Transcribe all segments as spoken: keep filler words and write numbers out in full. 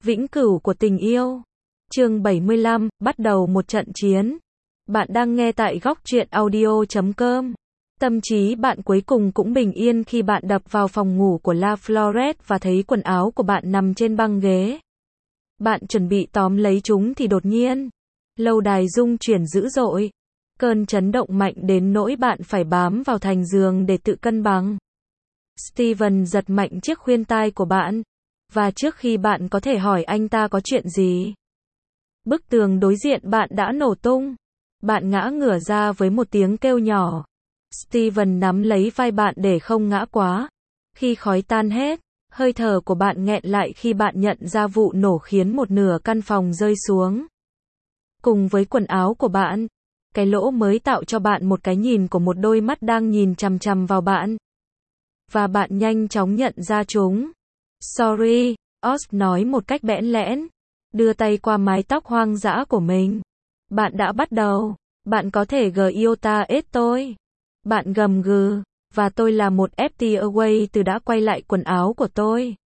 Vĩnh cửu của tình yêu. Chương bảy mươi lăm, bắt đầu một trận chiến. Bạn đang nghe tại góc truyện audio chấm com. Tâm trí bạn cuối cùng cũng bình yên khi bạn đập vào phòng ngủ của La Flores và thấy quần áo của bạn nằm trên băng ghế. Bạn chuẩn bị tóm lấy chúng thì đột nhiên, lâu đài rung chuyển dữ dội. Cơn chấn động mạnh đến nỗi bạn phải bám vào thành giường để tự cân bằng. Steven giật mạnh chiếc khuyên tai của bạn. Và trước khi bạn có thể hỏi anh ta có chuyện gì, bức tường đối diện bạn đã nổ tung. Bạn ngã ngửa ra với một tiếng kêu nhỏ. Steven nắm lấy vai bạn để không ngã quá. Khi khói tan hết, hơi thở của bạn nghẹn lại khi bạn nhận ra vụ nổ khiến một nửa căn phòng rơi xuống. Cùng với quần áo của bạn, cái lỗ mới tạo cho bạn một cái nhìn của một đôi mắt đang nhìn chằm chằm vào bạn. Và bạn nhanh chóng nhận ra chúng. Sorry, Oz nói một cách bẽn lẽn, đưa tay qua mái tóc hoang dã của mình. Bạn đã bắt đầu. Bạn có thể gờ yêu ta ết tôi. Bạn gầm gừ, và tôi là một ép tê away từ đã quay lại quần áo của tôi.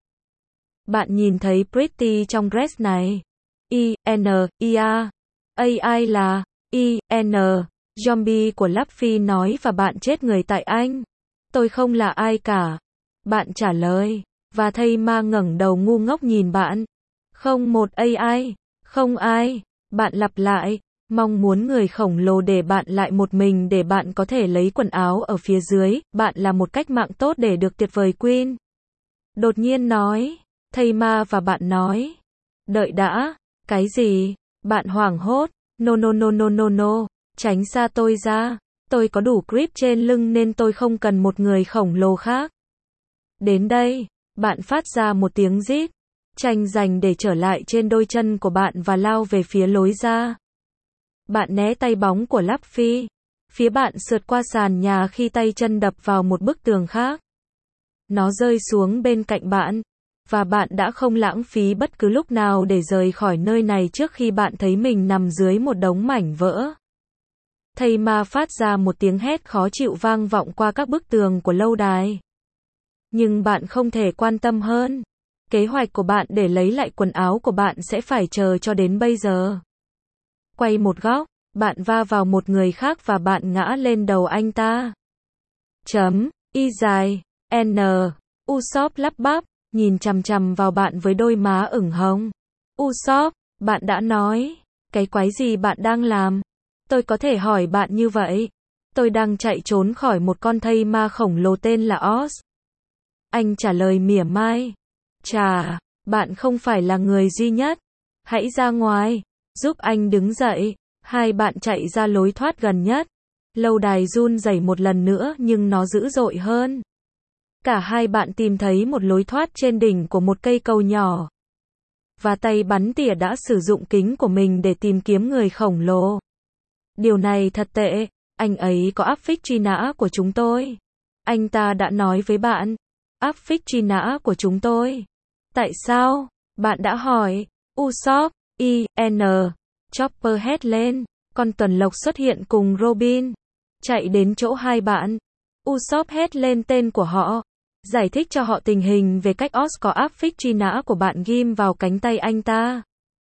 Bạn nhìn thấy Pretty trong dress này. I, N, I, A. A, I là, I, N, zombie của Luffy nói và bạn chết người tại anh. Tôi không là ai cả. Bạn trả lời. Và thây ma ngẩng đầu ngu ngốc nhìn bạn. Không một a i, không ai. Bạn lặp lại, mong muốn người khổng lồ để bạn lại một mình để bạn có thể lấy quần áo ở phía dưới. Bạn là một cách mạng tốt để được tuyệt vời Queen. Đột nhiên nói, thây ma và bạn nói. Đợi đã, cái gì? Bạn hoảng hốt, no no no no no no, tránh xa tôi ra. Tôi có đủ grip trên lưng nên tôi không cần một người khổng lồ khác. Đến đây. Bạn phát ra một tiếng rít, tranh giành để trở lại trên đôi chân của bạn và lao về phía lối ra. Bạn né tay bóng của Luffy. Phía bạn sượt qua sàn nhà khi tay chân đập vào một bức tường khác. Nó rơi xuống bên cạnh bạn, và bạn đã không lãng phí bất cứ lúc nào để rời khỏi nơi này trước khi bạn thấy mình nằm dưới một đống mảnh vỡ. Thây ma phát ra một tiếng hét khó chịu vang vọng qua các bức tường của lâu đài. Nhưng bạn không thể quan tâm hơn. Kế hoạch của bạn để lấy lại quần áo của bạn sẽ phải chờ cho đến bây giờ. Quay một góc, bạn va vào một người khác và bạn ngã lên đầu anh ta. Chấm, y dài, N, Usopp lắp bắp, nhìn chằm chằm vào bạn với đôi má ửng hồng. Usopp, bạn đã nói, cái quái gì bạn đang làm? Tôi có thể hỏi bạn như vậy. Tôi đang chạy trốn khỏi một con thây ma khổng lồ tên là Oz. Anh trả lời mỉa mai. Chà, bạn không phải là người duy nhất. Hãy ra ngoài, giúp anh đứng dậy. Hai bạn chạy ra lối thoát gần nhất. Lâu đài run rẩy một lần nữa nhưng nó dữ dội hơn. Cả hai bạn tìm thấy một lối thoát trên đỉnh của một cây cầu nhỏ. Và tay bắn tỉa đã sử dụng kính của mình để tìm kiếm người khổng lồ. Điều này thật tệ, anh ấy có áp phích truy nã của chúng tôi. Anh ta đã nói với bạn. Áp phích truy nã của chúng tôi. Tại sao? Bạn đã hỏi. Usopp, I, N. Chopper hét lên. Con tuần lộc xuất hiện cùng Robin. Chạy đến chỗ hai bạn. Usopp hét lên tên của họ. Giải thích cho họ tình hình về cách Oz có áp phích truy nã của bạn ghim vào cánh tay anh ta.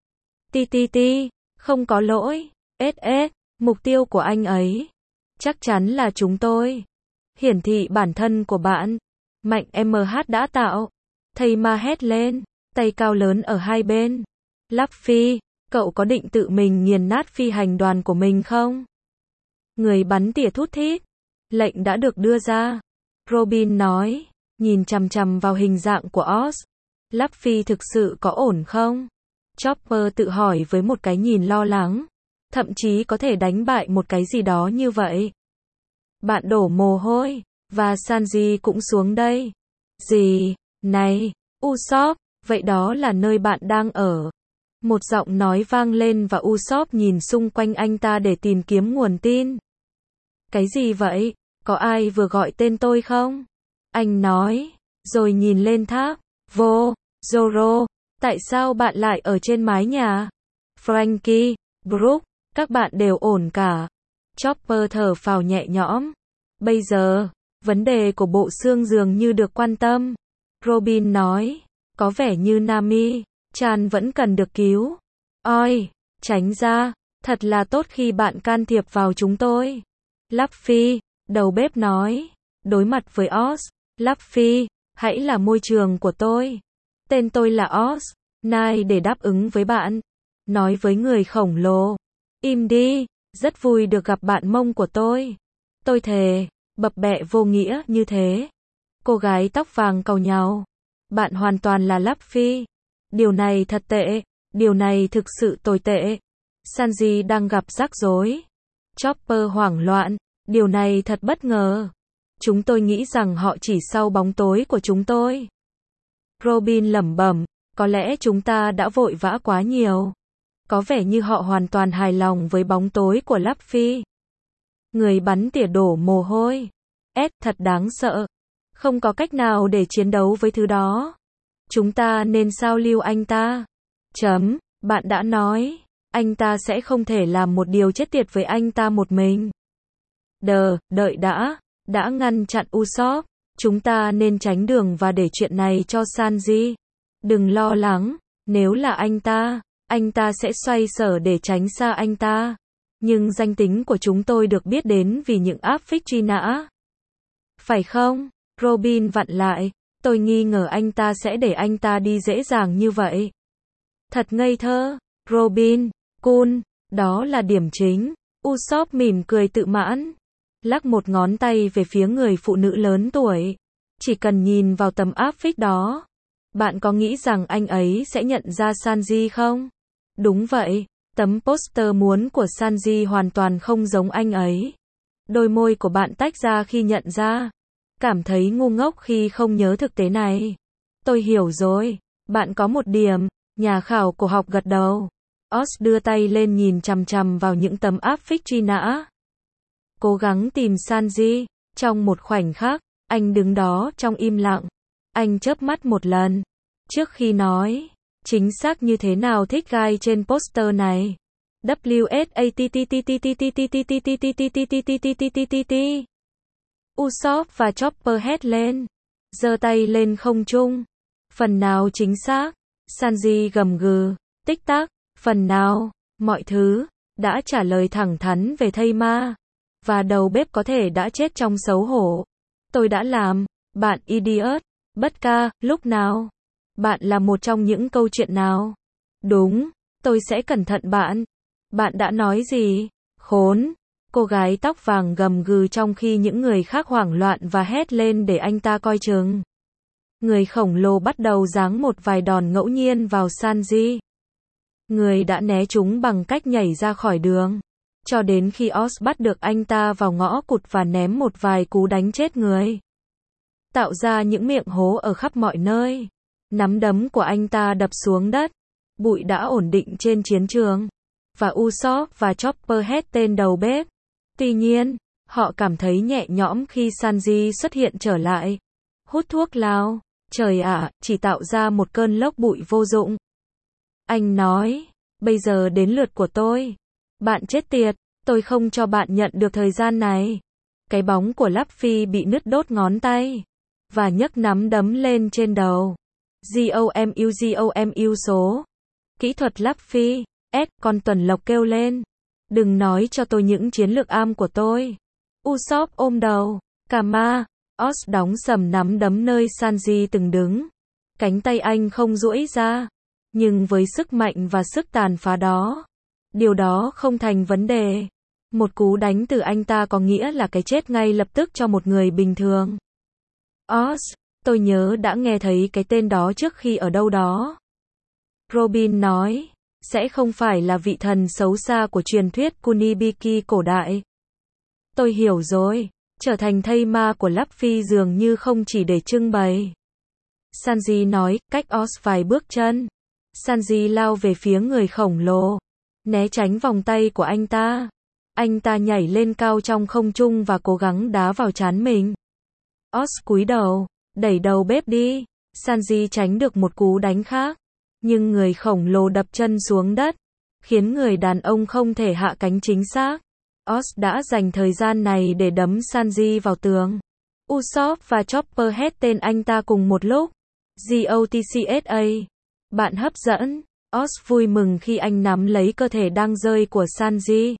Ti ti ti, không có lỗi. ét ét, mục tiêu của anh ấy. Chắc chắn là chúng tôi. Hiển thị bản thân của bạn. Mạnh em hát đã tạo. Thây ma hét lên, tay cao lớn ở hai bên. Luffy, cậu có định tự mình nghiền nát phi hành đoàn của mình không? Người bắn tỉa thút thít. Lệnh đã được đưa ra. Robin nói, nhìn chằm chằm vào hình dạng của Oz. Luffy thực sự có ổn không? Chopper tự hỏi với một cái nhìn lo lắng. Thậm chí có thể đánh bại một cái gì đó như vậy. Bạn đổ mồ hôi. Và Sanji cũng xuống đây. Gì? Này, Usopp, vậy đó là nơi bạn đang ở. Một giọng nói vang lên và Usopp nhìn xung quanh anh ta để tìm kiếm nguồn tin. Cái gì vậy? Có ai vừa gọi tên tôi không? Anh nói, rồi nhìn lên tháp. Vô, Zoro, tại sao bạn lại ở trên mái nhà? Frankie, Brook, các bạn đều ổn cả. Chopper thở phào nhẹ nhõm. Bây giờ, vấn đề của bộ xương dường như được quan tâm. Robin nói, có vẻ như Nami, Chan vẫn cần được cứu. Oi, tránh ra, thật là tốt khi bạn can thiệp vào chúng tôi. Luffy, đầu bếp nói, đối mặt với Oz, Luffy, hãy là môi trường của tôi. Tên tôi là Oz, Nai để đáp ứng với bạn. Nói với người khổng lồ, im đi, rất vui được gặp bạn mông của tôi. Tôi thề, bập bẹ vô nghĩa như thế. Cô gái tóc vàng càu nhàu, bạn hoàn toàn là Luffy. Điều này thật tệ, điều này thực sự tồi tệ. Sanji đang gặp rắc rối. Chopper hoảng loạn, điều này thật bất ngờ. Chúng tôi nghĩ rằng họ chỉ sau bóng tối của chúng tôi. Robin lẩm bẩm, có lẽ chúng ta đã vội vã quá nhiều. Có vẻ như họ hoàn toàn hài lòng với bóng tối của Luffy. Người bắn tỉa đổ mồ hôi. Ed, thật đáng sợ. Không có cách nào để chiến đấu với thứ đó. Chúng ta nên sao lưu anh ta. Chấm, bạn đã nói, anh ta sẽ không thể làm một điều chết tiệt với anh ta một mình. Đờ, đợi đã, đã ngăn chặn Usopp. Chúng ta nên tránh đường và để chuyện này cho Sanji. Đừng lo lắng, nếu là anh ta, anh ta sẽ xoay sở để tránh xa anh ta. Nhưng danh tính của chúng tôi được biết đến vì những áp phích truy nã. Phải không? Robin vặn lại, tôi nghi ngờ anh ta sẽ để anh ta đi dễ dàng như vậy. Thật ngây thơ, Robin, cool, đó là điểm chính. Usopp mỉm cười tự mãn, lắc một ngón tay về phía người phụ nữ lớn tuổi. Chỉ cần nhìn vào tấm áp phích đó, bạn có nghĩ rằng anh ấy sẽ nhận ra Sanji không? Đúng vậy, tấm poster muốn của Sanji hoàn toàn không giống anh ấy. Đôi môi của bạn tách ra khi nhận ra. Cảm thấy ngu ngốc khi không nhớ thực tế này. Tôi hiểu rồi, bạn có một điểm, nhà khảo cổ học gật đầu. Oz đưa tay lên nhìn chằm chằm vào những tấm áp phích truy nã. Cố gắng tìm Sanji. Trong một khoảnh khắc, anh đứng đó trong im lặng. Anh chớp mắt một lần. Trước khi nói, chính xác như thế nào thích gai trên poster này. W S A T T T T T T T T T T T T T T T. Usopp và Chopper hét lên, giơ tay lên không trung. Phần nào chính xác? Sanji gầm gừ, tích tắc, phần nào, mọi thứ, đã trả lời thẳng thắn về thây ma. Và đầu bếp có thể đã chết trong xấu hổ. Tôi đã làm, bạn idiot, bất ca, lúc nào? Bạn là một trong những câu chuyện nào? Đúng, tôi sẽ cẩn thận bạn. Bạn đã nói gì? Khốn! Cô gái tóc vàng gầm gừ trong khi những người khác hoảng loạn và hét lên để anh ta coi chừng. Người khổng lồ bắt đầu giáng một vài đòn ngẫu nhiên vào Sanji. Người đã né chúng bằng cách nhảy ra khỏi đường. Cho đến khi Oz bắt được anh ta vào ngõ cụt và ném một vài cú đánh chết người. Tạo ra những miệng hố ở khắp mọi nơi. Nắm đấm của anh ta đập xuống đất. Bụi đã ổn định trên chiến trường. Và Usopp và Chopper hét tên đầu bếp. Tuy nhiên, họ cảm thấy nhẹ nhõm khi Sanji xuất hiện trở lại. Hút thuốc lào, trời ạ, chỉ tạo ra một cơn lốc bụi vô dụng. Anh nói, bây giờ đến lượt của tôi. Bạn chết tiệt, tôi không cho bạn nhận được thời gian này. Cái bóng của Luffy bị nứt đốt ngón tay. Và nhấc nắm đấm lên trên đầu. GOMU GOMU số. Kỹ thuật Luffy, S, con tuần lộc kêu lên. Đừng nói cho tôi những chiến lược am của tôi. Usopp ôm đầu. Kama. Oz đóng sầm nắm đấm nơi Sanji từng đứng. Cánh tay anh không duỗi ra. Nhưng với sức mạnh và sức tàn phá đó, điều đó không thành vấn đề. Một cú đánh từ anh ta có nghĩa là cái chết ngay lập tức cho một người bình thường. Oz, tôi nhớ đã nghe thấy cái tên đó trước khi ở đâu đó. Robin nói, sẽ không phải là vị thần xấu xa của truyền thuyết Kunibiki cổ đại. Tôi hiểu rồi, trở thành thây ma của Luffy dường như không chỉ để trưng bày. Sanji nói, cách Oz vài bước chân. Sanji lao về phía người khổng lồ, né tránh vòng tay của anh ta. Anh ta nhảy lên cao trong không trung và cố gắng đá vào trán mình. Oz cúi đầu, đẩy đầu bếp đi. Sanji tránh được một cú đánh khác. Nhưng người khổng lồ đập chân xuống đất, khiến người đàn ông không thể hạ cánh chính xác. Oz đã dành thời gian này để đấm Sanji vào tường. Usopp và Chopper hét tên anh ta cùng một lúc. GOTCSA. Bạn hấp dẫn. Oz vui mừng khi anh nắm lấy cơ thể đang rơi của Sanji.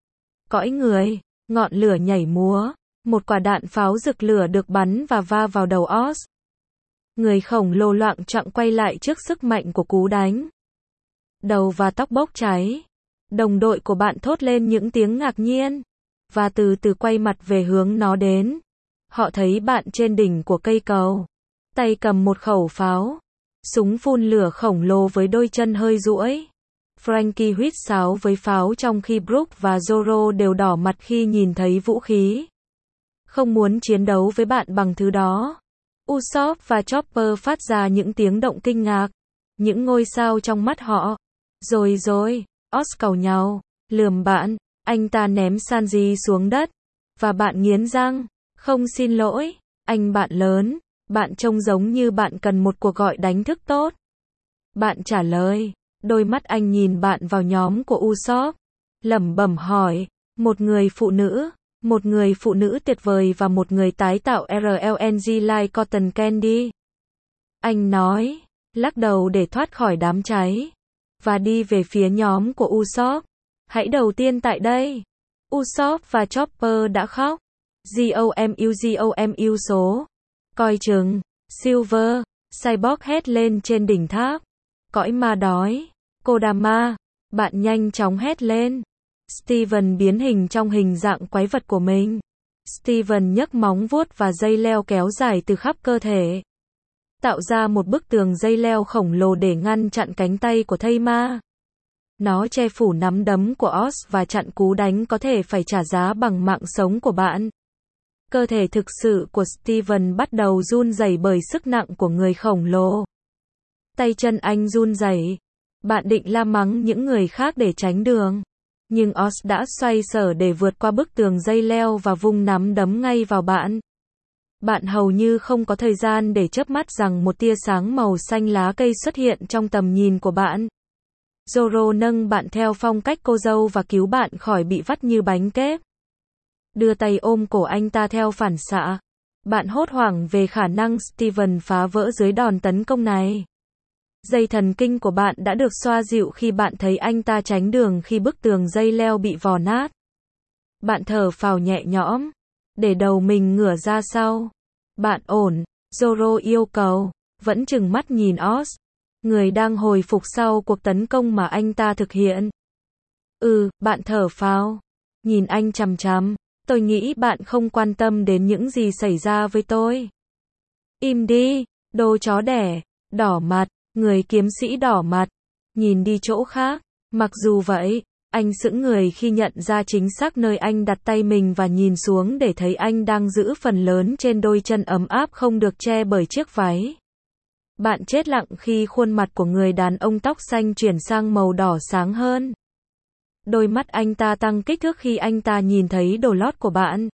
Cõi người, ngọn lửa nhảy múa, một quả đạn pháo rực lửa được bắn và va vào đầu Oz. Người khổng lồ loạng choạng quay lại trước sức mạnh của cú đánh. Đầu và tóc bốc cháy. Đồng đội của bạn thốt lên những tiếng ngạc nhiên, và từ từ quay mặt về hướng nó đến. Họ thấy bạn trên đỉnh của cây cầu, tay cầm một khẩu pháo, súng phun lửa khổng lồ với đôi chân hơi duỗi. Franky huýt sáo với pháo trong khi Brook và Zoro đều đỏ mặt khi nhìn thấy vũ khí. Không muốn chiến đấu với bạn bằng thứ đó. Usopp và Chopper phát ra những tiếng động kinh ngạc, những ngôi sao trong mắt họ. Rồi rồi, Oz càu nhau, lườm bạn, anh ta ném Sanji xuống đất, và bạn nghiến răng, không xin lỗi, anh bạn lớn, bạn trông giống như bạn cần một cuộc gọi đánh thức tốt. Bạn trả lời, đôi mắt anh nhìn bạn vào nhóm của Usopp, lẩm bẩm hỏi, một người phụ nữ, một người phụ nữ tuyệt vời và một người tái tạo rờ lờ en giê like Cotton Candy. Anh nói, lắc đầu để thoát khỏi đám cháy, và đi về phía nhóm của Usopp. Hãy đầu tiên tại đây. Usopp và Chopper đã khóc. Gomu gomu số. Coi chừng. Silver. Cyborg hét lên trên đỉnh tháp. Cõi ma đói. Kodama. Bạn nhanh chóng hét lên. Steven biến hình trong hình dạng quái vật của mình. Steven nhấc móng vuốt và dây leo kéo dài từ khắp cơ thể, tạo ra một bức tường dây leo khổng lồ để ngăn chặn cánh tay của thây ma. Nó che phủ nắm đấm của Oz và chặn cú đánh có thể phải trả giá bằng mạng sống của bạn. Cơ thể thực sự của Steven bắt đầu run rẩy bởi sức nặng của người khổng lồ. Tay chân anh run rẩy. Bạn định la mắng những người khác để tránh đường, nhưng Oz đã xoay sở để vượt qua bức tường dây leo và vung nắm đấm ngay vào bạn. Bạn hầu như không có thời gian để chớp mắt rằng một tia sáng màu xanh lá cây xuất hiện trong tầm nhìn của bạn. Zoro nâng bạn theo phong cách cô dâu và cứu bạn khỏi bị vắt như bánh kép. Đưa tay ôm cổ anh ta theo phản xạ. Bạn hốt hoảng về khả năng Steven phá vỡ dưới đòn tấn công này. Dây thần kinh của bạn đã được xoa dịu khi bạn thấy anh ta tránh đường khi bức tường dây leo bị vò nát. Bạn thở phào nhẹ nhõm, để đầu mình ngửa ra sau. Bạn ổn, Zoro yêu cầu, vẫn trừng mắt nhìn Oz, người đang hồi phục sau cuộc tấn công mà anh ta thực hiện. Ừ, bạn thở phào, nhìn anh chằm chằm, tôi nghĩ bạn không quan tâm đến những gì xảy ra với tôi. Im đi, đồ chó đẻ, đỏ mặt, người kiếm sĩ đỏ mặt, nhìn đi chỗ khác. Mặc dù vậy, anh sững người khi nhận ra chính xác nơi anh đặt tay mình và nhìn xuống để thấy anh đang giữ phần lớn trên đôi chân ấm áp không được che bởi chiếc váy. Bạn chết lặng khi khuôn mặt của người đàn ông tóc xanh chuyển sang màu đỏ sáng hơn. Đôi mắt anh ta tăng kích thước khi anh ta nhìn thấy đồ lót của bạn.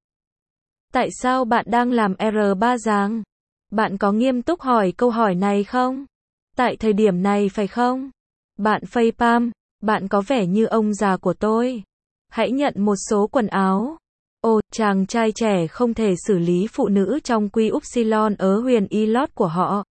Tại sao bạn đang làm R ba giang? Bạn có nghiêm túc hỏi câu hỏi này không? Tại thời điểm này phải không? Bạn phây pam, bạn có vẻ như ông già của tôi. Hãy nhận một số quần áo. Ồ, chàng trai trẻ không thể xử lý phụ nữ trong quy upsilon ở huyền y lót của họ.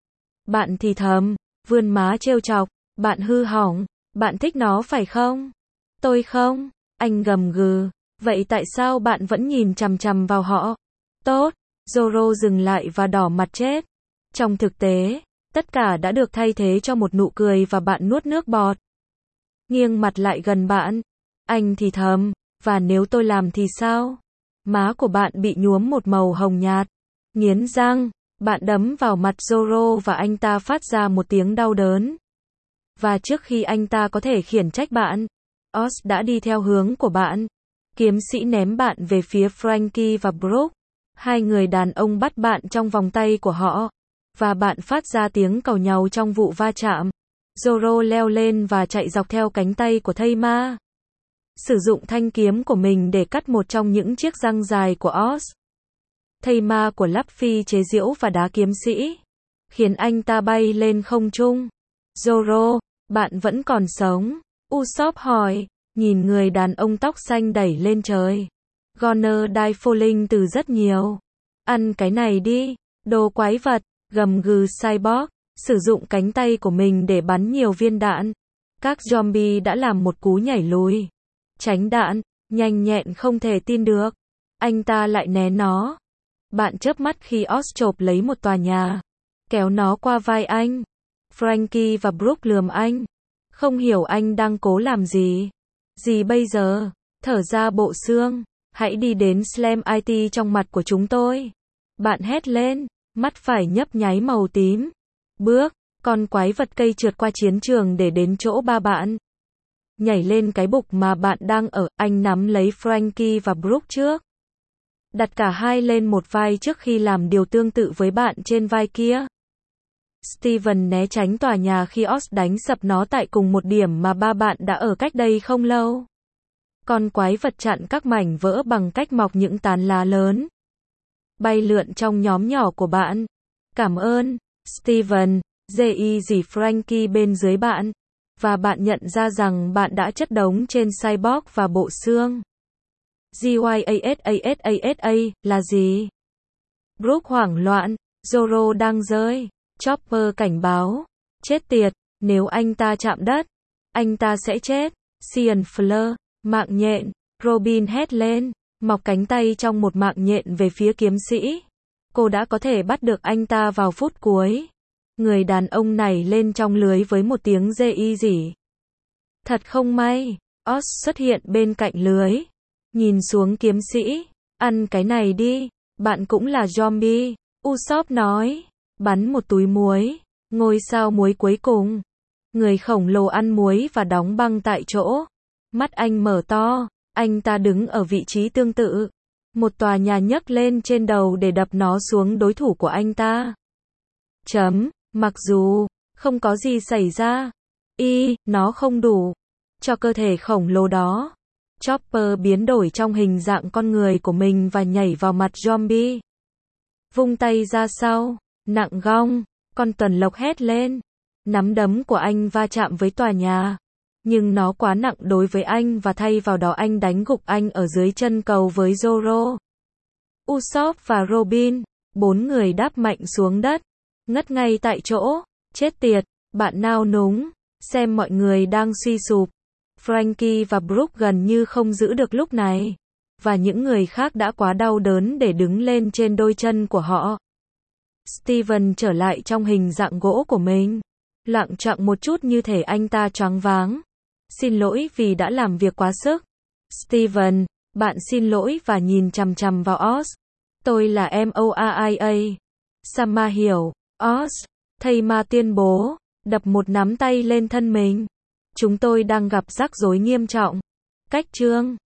Bạn thì thầm, vươn má trêu chọc, bạn hư hỏng, bạn thích nó phải không? Tôi không, anh gầm gừ, vậy tại sao bạn vẫn nhìn chằm chằm vào họ? Tốt, Zoro dừng lại và đỏ mặt chết. Trong thực tế, tất cả đã được thay thế cho một nụ cười và bạn nuốt nước bọt. Nghiêng mặt lại gần bạn, anh thì thầm, và nếu tôi làm thì sao? Má của bạn bị nhuốm một màu hồng nhạt. Nghiến răng, bạn đấm vào mặt Zoro và anh ta phát ra một tiếng đau đớn. Và trước khi anh ta có thể khiển trách bạn, Oz đã đi theo hướng của bạn. Kiếm sĩ ném bạn về phía Franky và Brook. Hai người đàn ông bắt bạn trong vòng tay của họ, và bạn phát ra tiếng càu nhàu trong vụ va chạm. Zoro leo lên và chạy dọc theo cánh tay của thây ma, sử dụng thanh kiếm của mình để cắt một trong những chiếc răng dài của Oz. Thây ma của Luffy chế giễu và đá kiếm sĩ, khiến anh ta bay lên không trung. Zoro, bạn vẫn còn sống? Usopp hỏi, nhìn người đàn ông tóc xanh đẩy lên trời. Goner die falling từ rất nhiều. Ăn cái này đi, đồ quái vật, gầm gừ Cyborg. sử dụng cánh tay của mình để bắn nhiều viên đạn. Các zombie đã làm một cú nhảy lùi, tránh đạn, nhanh nhẹn không thể tin được. Anh ta lại né nó. Bạn chớp mắt khi Oz chộp lấy một tòa nhà, kéo nó qua vai anh. Frankie và Brooke lườm anh, không hiểu anh đang cố làm gì. Gì bây giờ? Thở ra bộ xương. Hãy đi đến Slam i tê trong mặt của chúng tôi. Bạn hét lên, mắt phải nhấp nháy màu tím. Bước, con quái vật cây trượt qua chiến trường để đến chỗ ba bạn. Nhảy lên cái bục mà bạn đang ở, anh nắm lấy Frankie và Brooke trước. Đặt cả hai lên một vai trước khi làm điều tương tự với bạn trên vai kia. Steven né tránh tòa nhà khi Oz đánh sập nó tại cùng một điểm mà ba bạn đã ở cách đây không lâu. Con quái vật chặn các mảnh vỡ bằng cách mọc những tán lá lớn, bay lượn trong nhóm nhỏ của bạn. Cảm ơn, Steven, dì dì Frankie bên dưới bạn. Và bạn nhận ra rằng bạn đã chất đống trên cyborg và bộ xương. Gyasasasa là gì? Brooke hoảng loạn, Zorro đang rơi. Chopper cảnh báo. Chết tiệt, nếu anh ta chạm đất, anh ta sẽ chết. Cian Fleur, mạng nhện. Robin hét lên, mọc cánh tay trong một mạng nhện về phía kiếm sĩ. Cô đã có thể bắt được anh ta vào phút cuối. Người đàn ông này lên trong lưới với một tiếng rê y rỉ. Thật không may, Oz xuất hiện bên cạnh lưới. Nhìn xuống kiếm sĩ. Ăn cái này đi, bạn cũng là zombie. Usopp nói. Bắn một túi muối. Ngôi sao muối cuối cùng. Người khổng lồ ăn muối và đóng băng tại chỗ. Mắt anh mở to. Anh ta đứng ở vị trí tương tự. Một tòa nhà nhấc lên trên đầu để đập nó xuống đối thủ của anh ta. Chấm. Mặc dù không có gì xảy ra, y, nó không đủ cho cơ thể khổng lồ đó. Chopper biến đổi trong hình dạng con người của mình và nhảy vào mặt zombie. Vung tay ra sau, nặng gong, con tuần lộc hét lên. Nắm đấm của anh va chạm với tòa nhà, nhưng nó quá nặng đối với anh và thay vào đó anh đánh gục anh ở dưới chân cầu với Zorro. Usopp và Robin, bốn người đáp mạnh xuống đất, ngất ngay tại chỗ. Chết tiệt, bạn nao núng, xem mọi người đang suy sụp. Frankie và Brooke gần như không giữ được lúc này, và những người khác đã quá đau đớn để đứng lên trên đôi chân của họ. Steven trở lại trong hình dạng gỗ của mình, lặng chặng một chút như thể anh ta choáng váng. Xin lỗi vì đã làm việc quá sức. Steven, bạn xin lỗi và nhìn chằm chằm vào Oz. Tôi là Moria. Sama hiểu. Oz, thầy ma tuyên bố, đập một nắm tay lên thân mình. Chúng tôi đang gặp rắc rối nghiêm trọng. Cách chương